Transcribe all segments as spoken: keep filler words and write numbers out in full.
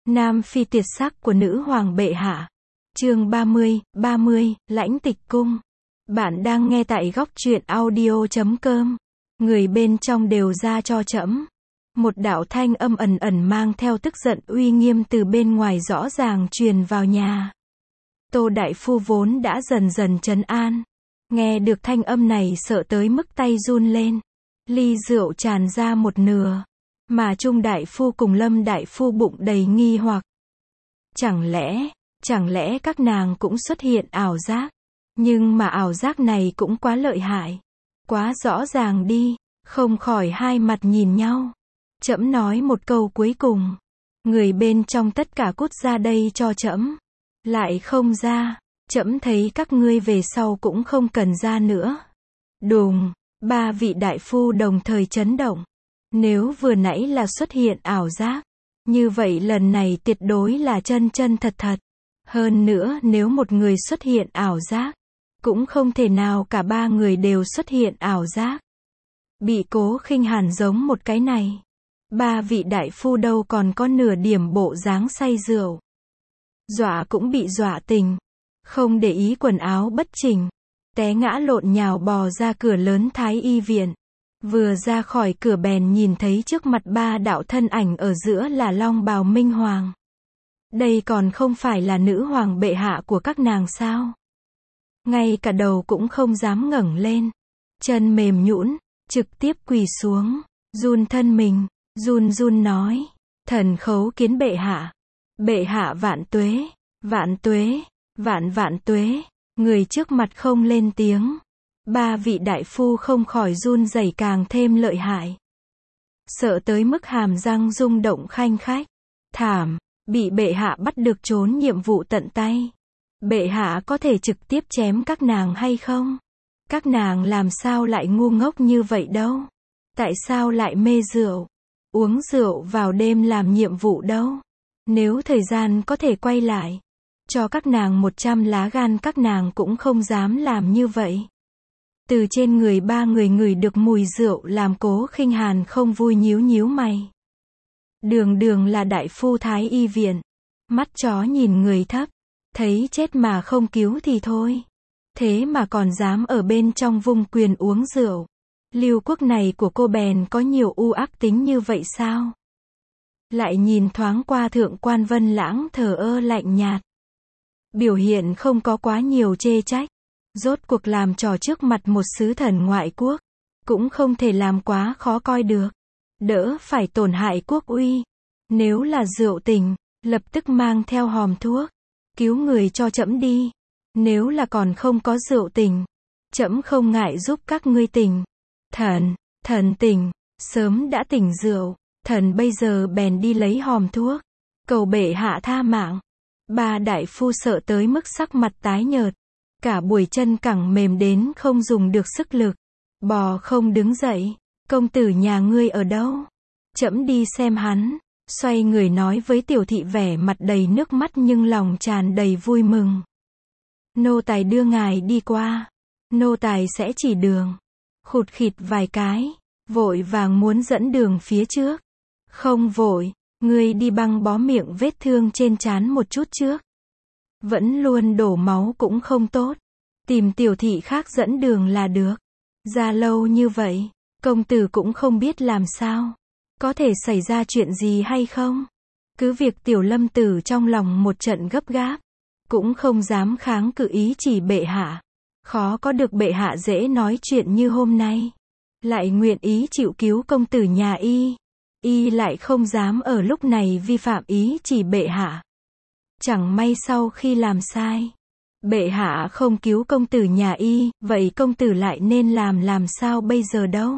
Nam phi tuyệt sắc của nữ hoàng bệ hạ. Chương ba mươi, ba mươi, Lãnh Tịch Cung. Bạn đang nghe tại góc truyện audio chấm com. Người bên trong đều ra cho trẫm. Một đạo thanh âm ẩn ẩn mang theo tức giận uy nghiêm từ bên ngoài rõ ràng truyền vào nhà. Tô đại phu vốn đã dần dần trấn an. Nghe được thanh âm này sợ tới mức tay run lên. Ly rượu tràn ra một nửa. Mà Trung đại phu cùng Lâm đại phu bụng đầy nghi hoặc. Chẳng lẽ, chẳng lẽ các nàng cũng xuất hiện ảo giác? Nhưng mà ảo giác này cũng quá lợi hại. Quá rõ ràng đi, không khỏi hai mặt nhìn nhau. Trẫm nói một câu cuối cùng. Người bên trong tất cả cút ra đây cho trẫm. Lại không ra, trẫm thấy các ngươi về sau cũng không cần ra nữa. Đùng, ba vị đại phu đồng thời chấn động. Nếu vừa nãy là xuất hiện ảo giác, như vậy lần này tuyệt đối là chân chân thật thật. Hơn nữa nếu một người xuất hiện ảo giác, cũng không thể nào cả ba người đều xuất hiện ảo giác. Bị Cố Khinh Hàn giống một cái này. Ba vị đại phu đâu còn có nửa điểm bộ dáng say rượu. Dọa cũng bị dọa tình. Không để ý quần áo bất chỉnh. Té ngã lộn nhào bò ra cửa lớn Thái y viện. Vừa ra khỏi cửa bèn nhìn thấy trước mặt ba đạo thân ảnh ở giữa là long bào minh hoàng. Đây còn không phải là nữ hoàng bệ hạ của các nàng sao? Ngay cả đầu cũng không dám ngẩng lên. Chân mềm nhũn, trực tiếp quỳ xuống, run thân mình, run run nói. Thần khấu kiến bệ hạ. Bệ hạ vạn tuế, vạn tuế, vạn vạn tuế. Người trước mặt không lên tiếng. Ba vị đại phu không khỏi run rẩy càng thêm lợi hại. Sợ tới mức hàm răng rung động khanh khách. Thảm, bị bệ hạ bắt được trốn nhiệm vụ tận tay. Bệ hạ có thể trực tiếp chém các nàng hay không? Các nàng làm sao lại ngu ngốc như vậy đâu? Tại sao lại mê rượu? Uống rượu vào đêm làm nhiệm vụ đâu? Nếu thời gian có thể quay lại, cho các nàng một trăm lá gan các nàng cũng không dám làm như vậy. Từ trên người ba người ngửi được mùi rượu làm Cố Khinh Hàn không vui nhíu nhíu mày. Đường đường là đại phu Thái y viện. Mắt chó nhìn người thấp. Thấy chết mà không cứu thì thôi. Thế mà còn dám ở bên trong vung quyền uống rượu. Lưu quốc này của cô bèn có nhiều u ác tính như vậy sao? Lại nhìn thoáng qua thượng quan Vân Lãng thờ ơ lạnh nhạt. Biểu hiện không có quá nhiều chê trách. Rốt cuộc làm trò trước mặt một sứ thần ngoại quốc. Cũng không thể làm quá khó coi được. Đỡ phải tổn hại quốc uy. Nếu là rượu tình, lập tức mang theo hòm thuốc. Cứu người cho trẫm đi. Nếu là còn không có rượu tình, trẫm không ngại giúp các ngươi tình. Thần, thần tình, sớm đã tỉnh rượu. Thần bây giờ bèn đi lấy hòm thuốc. Cầu bệ hạ tha mạng. Ba đại phu sợ tới mức sắc mặt tái nhợt. Cả buổi chân cẳng mềm đến không dùng được sức lực. Bò không đứng dậy. Công tử nhà ngươi ở đâu? Trẫm đi xem hắn. Xoay người nói với tiểu thị vẻ mặt đầy nước mắt nhưng lòng tràn đầy vui mừng. Nô tài đưa ngài đi qua. Nô tài sẽ chỉ đường. Khụt khịt vài cái. Vội vàng muốn dẫn đường phía trước. Không vội. Ngươi đi băng bó miệng vết thương trên trán một chút trước. Vẫn luôn đổ máu cũng không tốt. Tìm tiểu thị khác dẫn đường là được. Ra lâu như vậy, công tử cũng không biết làm sao. Có thể xảy ra chuyện gì hay không? Cứ việc tiểu lâm tử trong lòng một trận gấp gáp. Cũng không dám kháng cự ý chỉ bệ hạ. Khó có được bệ hạ dễ nói chuyện như hôm nay. Lại nguyện ý chịu cứu công tử nhà y. Y lại không dám ở lúc này vi phạm ý chỉ bệ hạ. Chẳng may sau khi làm sai, bệ hạ không cứu công tử nhà y, vậy công tử lại nên làm làm sao bây giờ đâu?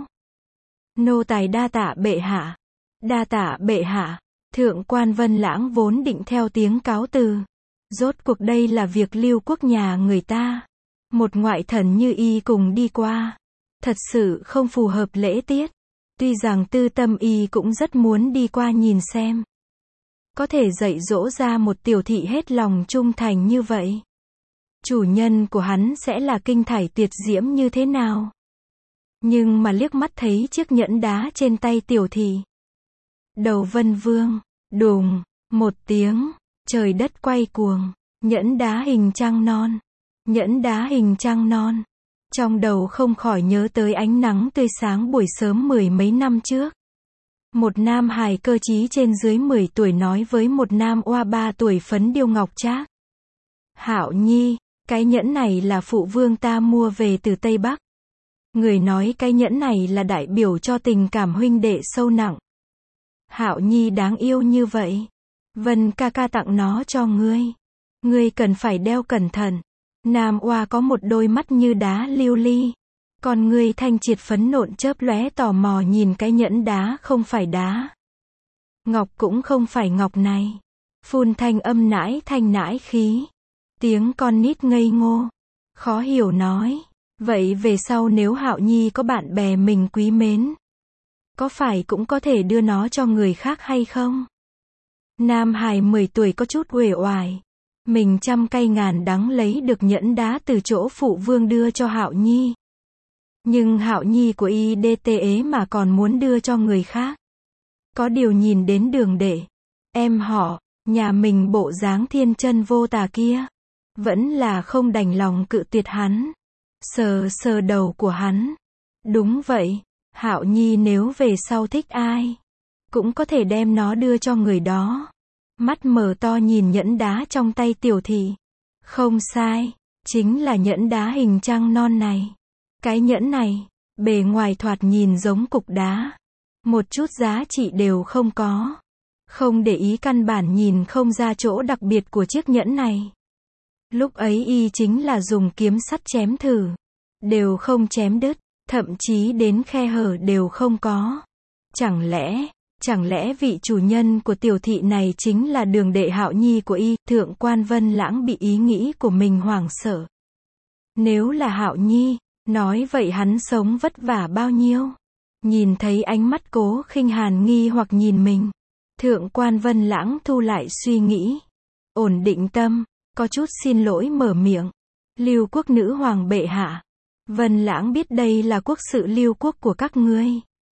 Nô tài đa tạ bệ hạ. Đa tạ bệ hạ. Thượng quan Vân Lãng vốn định theo tiếng cáo từ. Rốt cuộc đây là việc Lưu quốc nhà người ta. Một ngoại thần như y cùng đi qua. Thật sự không phù hợp lễ tiết. Tuy rằng tư tâm y cũng rất muốn đi qua nhìn xem. Có thể dạy dỗ ra một tiểu thị hết lòng trung thành như vậy. Chủ nhân của hắn sẽ là kinh thải tuyệt diễm như thế nào? Nhưng mà liếc mắt thấy chiếc nhẫn đá trên tay tiểu thị. Đầu Vân Vương, đùng, Một tiếng, trời đất quay cuồng, nhẫn đá hình trăng non, nhẫn đá hình trăng non. Trong đầu không khỏi nhớ tới ánh nắng tươi sáng buổi sớm mười mấy năm trước. Một nam hài cơ trí trên dưới mười tuổi nói với một nam oa ba tuổi phấn điêu ngọc trác. Hạo Nhi, cái nhẫn này là phụ vương ta mua về từ Tây Bắc. Người nói cái nhẫn này là đại biểu cho tình cảm huynh đệ sâu nặng. Hạo Nhi đáng yêu như vậy. Vân ca ca tặng nó cho ngươi. Ngươi cần phải đeo cẩn thận. Nam oa có một đôi mắt như đá lưu ly. Còn ngươi thanh triệt phấn nộn chớp lóe tò mò nhìn cái nhẫn đá không phải đá. Ngọc cũng không phải ngọc này. Phun thanh âm nãi thanh nãi khí. Tiếng con nít ngây ngô. Khó hiểu nói. Vậy về sau nếu Hạo Nhi có bạn bè mình quý mến, có phải cũng có thể đưa nó cho người khác hay không? Nam hài mười tuổi có chút uể oải. Mình trăm cây ngàn đắng lấy được nhẫn đá từ chỗ phụ vương đưa cho Hạo Nhi. Nhưng Hạo Nhi của y đê tê ế mà còn muốn đưa cho người khác. Có điều nhìn đến Đường Đệ, em họ, nhà mình bộ dáng thiên chân vô tà kia, vẫn là không đành lòng cự tuyệt hắn. Sờ sờ đầu của hắn. Đúng vậy, Hạo Nhi nếu về sau thích ai, cũng có thể đem nó đưa cho người đó. Mắt mở to nhìn nhẫn đá trong tay tiểu thị. Không sai, chính là nhẫn đá hình trăng non này. Cái nhẫn này, bề ngoài thoạt nhìn giống cục đá. Một chút giá trị đều không có. Không để ý căn bản nhìn không ra chỗ đặc biệt của chiếc nhẫn này. Lúc ấy y chính là dùng kiếm sắt chém thử. Đều không chém đứt, thậm chí đến khe hở đều không có. Chẳng lẽ, chẳng lẽ vị chủ nhân của tiểu thị này chính là Đường Đệ Hạo Nhi của y? Thượng quan Vân Lãng bị ý nghĩ của mình hoảng sợ. Nếu là Hạo Nhi, nói vậy hắn sống vất vả bao nhiêu? Nhìn thấy ánh mắt Cố Khinh Hàn nghi hoặc nhìn mình, Thượng quan Vân Lãng thu lại suy nghĩ, ổn định tâm, có chút xin lỗi mở miệng. Lưu Quốc nữ hoàng bệ hạ, Vân Lãng biết đây là quốc sự Lưu Quốc của các ngươi,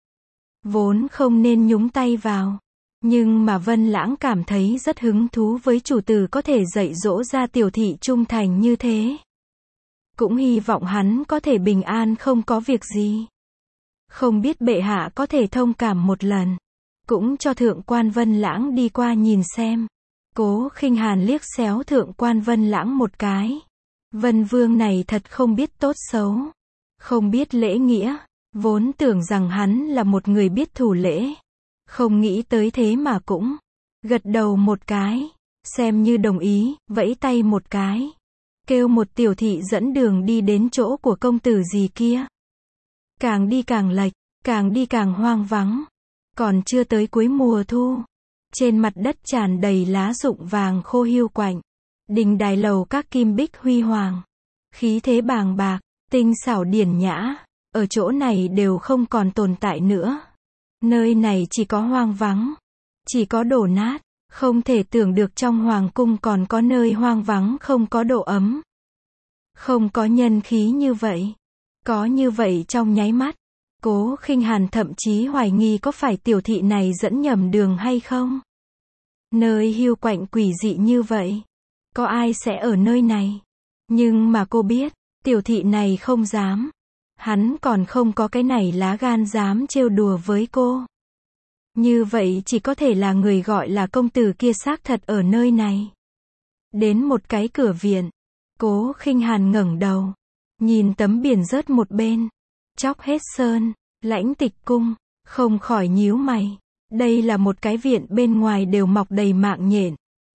vốn không nên nhúng tay vào, nhưng mà Vân Lãng cảm thấy rất hứng thú với chủ tử có thể dạy dỗ ra tiểu thị trung thành như thế. Cũng hy vọng hắn có thể bình an không có việc gì. Không biết bệ hạ có thể thông cảm một lần, cũng cho Thượng quan Vân Lãng đi qua nhìn xem. Cố Khinh Hàn liếc xéo Thượng quan Vân Lãng một cái. Vân Vương này thật không biết tốt xấu, không biết lễ nghĩa, vốn tưởng rằng hắn là một người biết thủ lễ, không nghĩ tới thế mà cũng gật đầu một cái, xem như đồng ý, vẫy tay một cái, kêu một tiểu thị dẫn đường đi đến chỗ của công tử gì kia. Càng đi càng lệch, càng đi càng hoang vắng, còn chưa tới cuối mùa thu, trên mặt đất tràn đầy lá rụng vàng khô hiu quạnh. Đình đài lầu các kim bích huy hoàng, khí thế bàng bạc, tinh xảo điển nhã, ở chỗ này đều không còn tồn tại nữa. Nơi này chỉ có hoang vắng, chỉ có đổ nát, không thể tưởng được trong hoàng cung còn có nơi hoang vắng không có độ ấm. Không có nhân khí như vậy, có như vậy trong nháy mắt, Cố Khinh Hàn thậm chí hoài nghi có phải tiểu thị này dẫn nhầm đường hay không. Nơi hiu quạnh quỷ dị như vậy, có ai sẽ ở nơi này? Nhưng mà cô biết, tiểu thị này không dám. Hắn còn không có cái này lá gan dám trêu đùa với cô. Như vậy chỉ có thể là người gọi là công tử kia xác thật ở nơi này. Đến một cái cửa viện, Cố Khinh Hàn ngẩng đầu, nhìn tấm biển rớt một bên, chóc hết sơn, Lãnh Tịch Cung, không khỏi nhíu mày. Đây là một cái viện bên ngoài đều mọc đầy mạng nhện.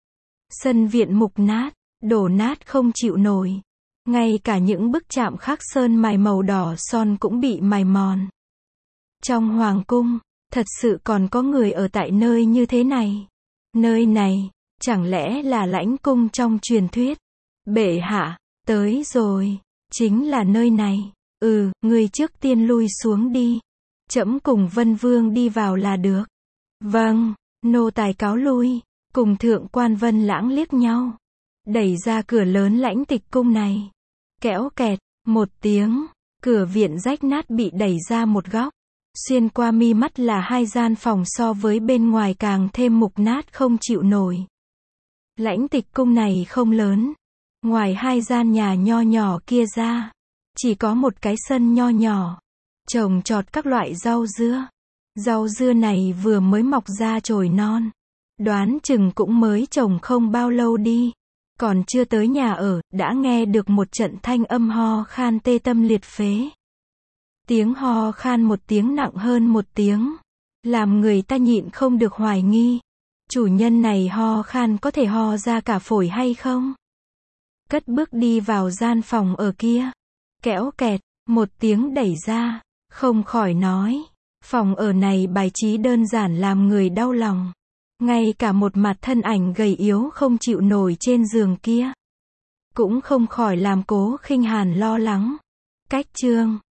Sân viện mục nát, đổ nát không chịu nổi. Ngay cả những bức chạm khắc sơn mài màu đỏ son cũng bị mài mòn. Trong hoàng cung, thật sự còn có người ở tại nơi như thế này. Nơi này, chẳng lẽ là lãnh cung trong truyền thuyết? Bệ hạ, tới rồi, chính là nơi này. Ừ, người trước tiên lui xuống đi. Trẫm cùng Vân Vương đi vào là được. Vâng, nô tài cáo lui, cùng Thượng quan Vân Lãng liếc nhau. Đẩy ra cửa lớn Lãnh Tịch Cung này. Kéo kẹt, một tiếng, cửa viện rách nát bị đẩy ra một góc. Xuyên qua mi mắt là hai gian phòng so với bên ngoài càng thêm mục nát không chịu nổi. Lãnh tịch cung này không lớn. Ngoài hai gian nhà nho nhỏ kia ra, chỉ có một cái sân nho nhỏ, trồng trọt các loại rau dưa. Rau dưa này vừa mới mọc ra chồi non. Đoán chừng cũng mới trồng không bao lâu đi. Còn chưa tới nhà ở, đã nghe được một trận thanh âm ho khan tê tâm liệt phế. Tiếng ho khan một tiếng nặng hơn một tiếng, làm người ta nhịn không được hoài nghi. Chủ nhân này ho khan có thể ho ra cả phổi hay không? Cất bước đi vào gian phòng ở kia. Kẽo kẹt, một tiếng đẩy ra, không khỏi nói. Phòng ở này bài trí đơn giản làm người đau lòng. Ngay cả một mặt thân ảnh gầy yếu không chịu nổi trên giường kia, cũng không khỏi làm Cố Khinh Hàn lo lắng. Cách chương